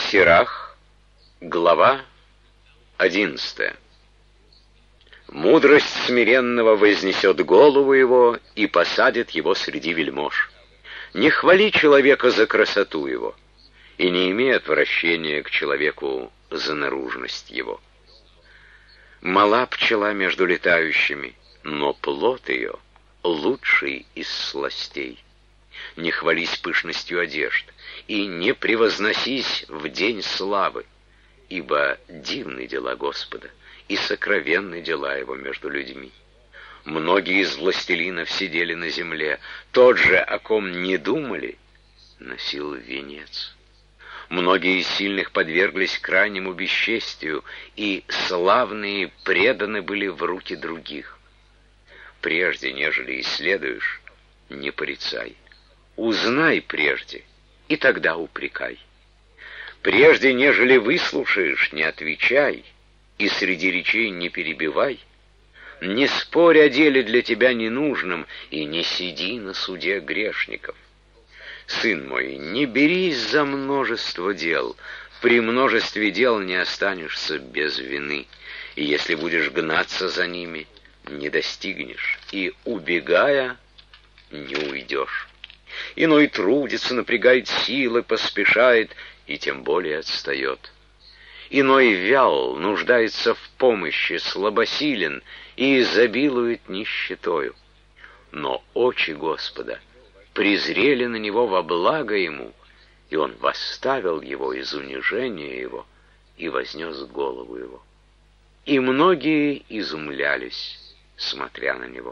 Сирах, глава 11. Мудрость смиренного вознесет голову его и посадит его среди вельмож. Не хвали человека за красоту его, и не имей отвращения к человеку за наружность его. Мала пчела между летающими, но плод ее лучший из сластей. Не хвались пышностью одежд, и не превозносись в день славы, ибо дивны дела Господа, и сокровенны дела Его между людьми. Многие из властелинов сидели на земле, тот же, о ком не думали, носил венец. Многие из сильных подверглись крайнему бесчестию, и славные преданы были в руки других. Прежде, нежели исследуешь, не порицай. Узнай прежде, и тогда упрекай. Прежде, нежели выслушаешь, не отвечай, и среди речей не перебивай. Не спорь о деле для тебя ненужном, и не сиди на суде грешников. Сын мой, не берись за множество дел, при множестве дел не останешься без вины, и если будешь гнаться за ними, не достигнешь, и, убегая, не уйдешь. Иной трудится, напрягает силы, поспешает, и тем более отстает. Иной вял, нуждается в помощи, слабосилен и изобилует нищетою. Но очи Господа презрели на него во благо ему, и он восставил его из унижения его и вознес голову его. И многие изумлялись, смотря на него.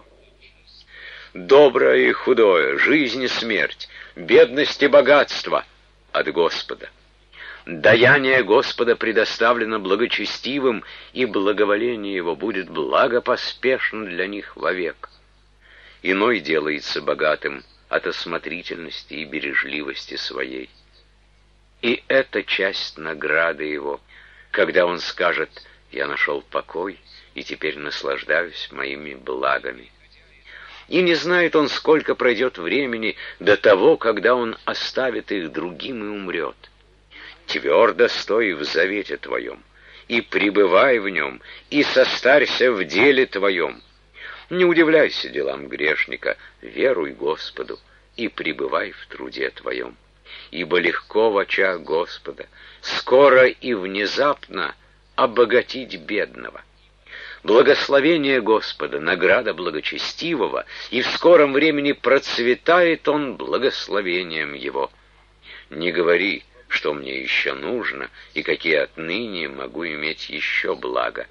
Доброе и худое, жизнь и смерть, бедность и богатство от Господа. Даяние Господа предоставлено благочестивым, и благоволение Его будет благопоспешно для них вовек. Иной делается богатым от осмотрительности и бережливости своей. И это часть награды Его, когда Он скажет: «Я нашел покой, и теперь наслаждаюсь моими благами». И не знает он, сколько пройдет времени до того, когда он оставит их другим и умрет. Твердо стой в завете твоем, и пребывай в нем, и состарься в деле твоем. Не удивляйся делам грешника, веруй Господу, и пребывай в труде твоем. Ибо легко в очах Господа, скоро и внезапно обогатить бедного. Благословение Господа, награда благочестивого, и в скором времени процветает он благословением его. Не говори, что мне еще нужно, и какие отныне могу иметь еще благо.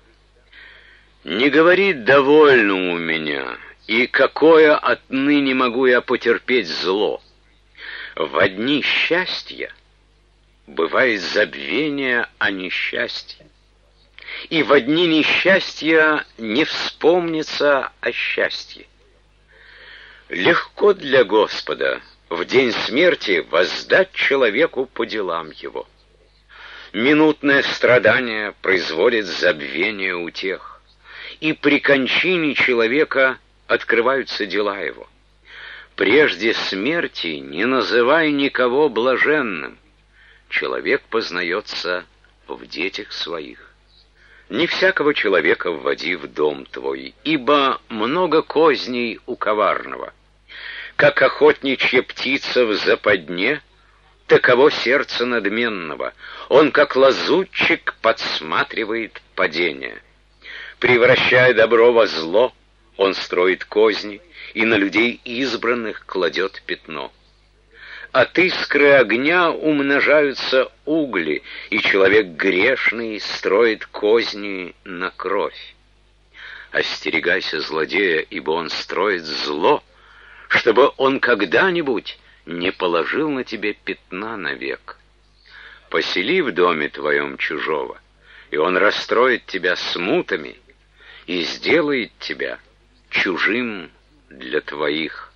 Не говори: довольно у меня, и какое отныне могу я потерпеть зло. В дни счастья бывает забвение о несчастье, и во дни несчастья не вспомнится о счастье. Легко для Господа в день смерти воздать человеку по делам его. Минутное страдание производит забвение утех, и при кончине человека открываются дела его. Прежде смерти не называй никого блаженным. Человек познается в детях своих. Не всякого человека вводи в дом твой, ибо много козней у коварного. Как охотничья птица в западне, таково сердце надменного. Он, как лазутчик, подсматривает падение. Превращая добро во зло, он строит козни, и на людей избранных кладет пятно. От искры огня умножаются угли, и человек грешный строит козни на кровь. Остерегайся злодея, ибо он строит зло, чтобы он когда-нибудь не положил на тебе пятна навек. Посели в доме твоем чужого, и он расстроит тебя смутами и сделает тебя чужим для твоих.